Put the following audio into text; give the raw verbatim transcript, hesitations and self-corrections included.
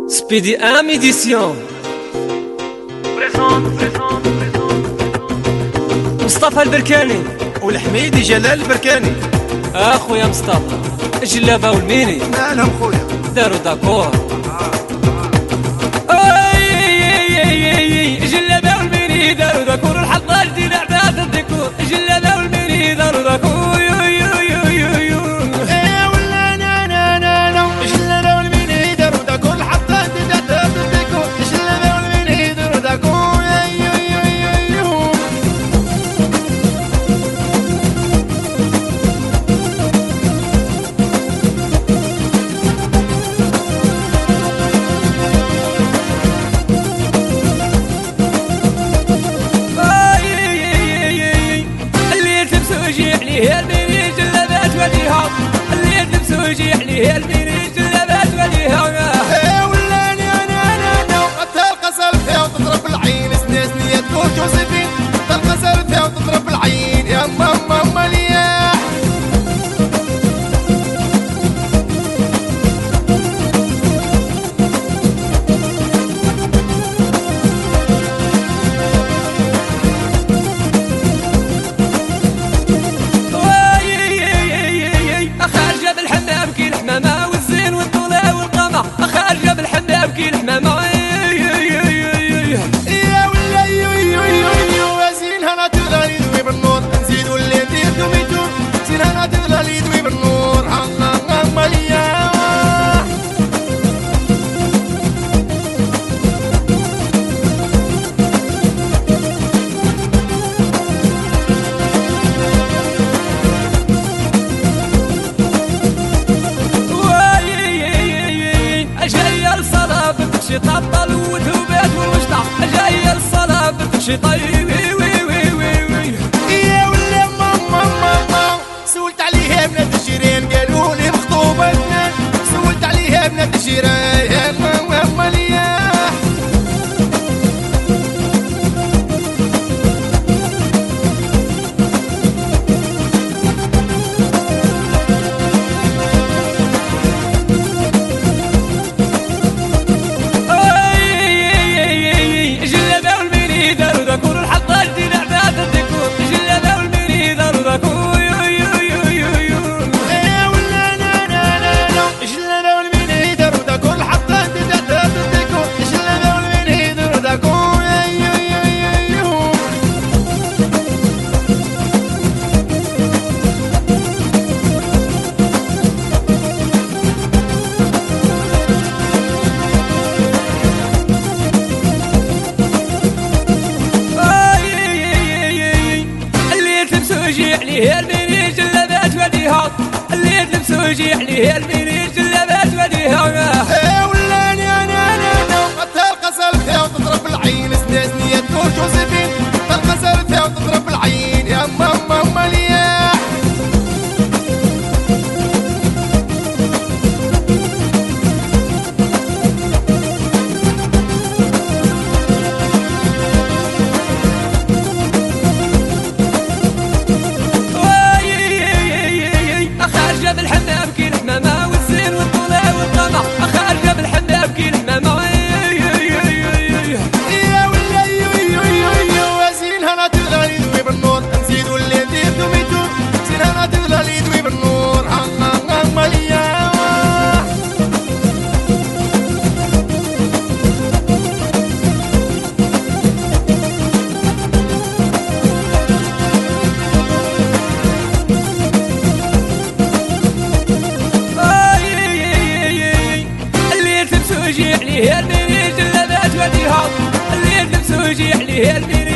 سبيدي ام ايديسيون. مصطفى البركاني والحميدي جلال البركاني. اخويا مصطفى الجلابه والميني مالهم خويا داروا داكور. اي الجلابه والميني داروا داكور، الحلقه جديده عباد الديكور. الجلابه والميني داروا داكور. عليه الميني جلابات وليها، اللي تلبسو يجي عليه الميني جلابات وليها. ايه ولاني انا انا انا تلقى سلفها وتضرب العين، سناس نيتكم جوزيفين تلقى سلفها وتضرب العين يا ماما مليح. خارجة بالحمام كي الحمامة. يا ولا يا زين هنا تغلى لي دوي بالنور، نزيدو اللي ندير دوميتو زين هنا تغلى لي دوي بالنور. الله مليا شي طبل وثوبات والمشطع، جاية الصلاة بتمشي طيب. وي وي وي وي يا ولا ماما ماما سولت عليها بنات الجيران قالوا لي مخطوبة اثنين، سولت عليها بنات الجيران ماما مليح. داكور الحلقة جديدة عباد الديكور. الجلابة والميني داروا داكور. ايه ولا انا انا انا الجلابة والميني داروا داكور، الحلقة جديدة عباد الديكور. الجلابة والميني داروا داكور. يجي عليه الميني جلابات وليها، اللي تلبسو يجي عليه الميني جلابات وليها. ايه ولاني انا انا انا تلقى سلفها وتضرب العين، سناس نيتكم جوزيفين تلقى سلفها وتضرب العين يا ماما مليح. بالحمام كي الحمامة والزين والطولة والطمع، خارجة بالحمام كي الحمامة. يا ولا يا زين هنا تغلى لي دوي بالنور، نزيدو اللي ندير دوميتو زين هنا تغلى لي دوي بالنور. الله مليا يجي عليه الميني جلابات وليها، اللي تلبسو يجي عليه الميني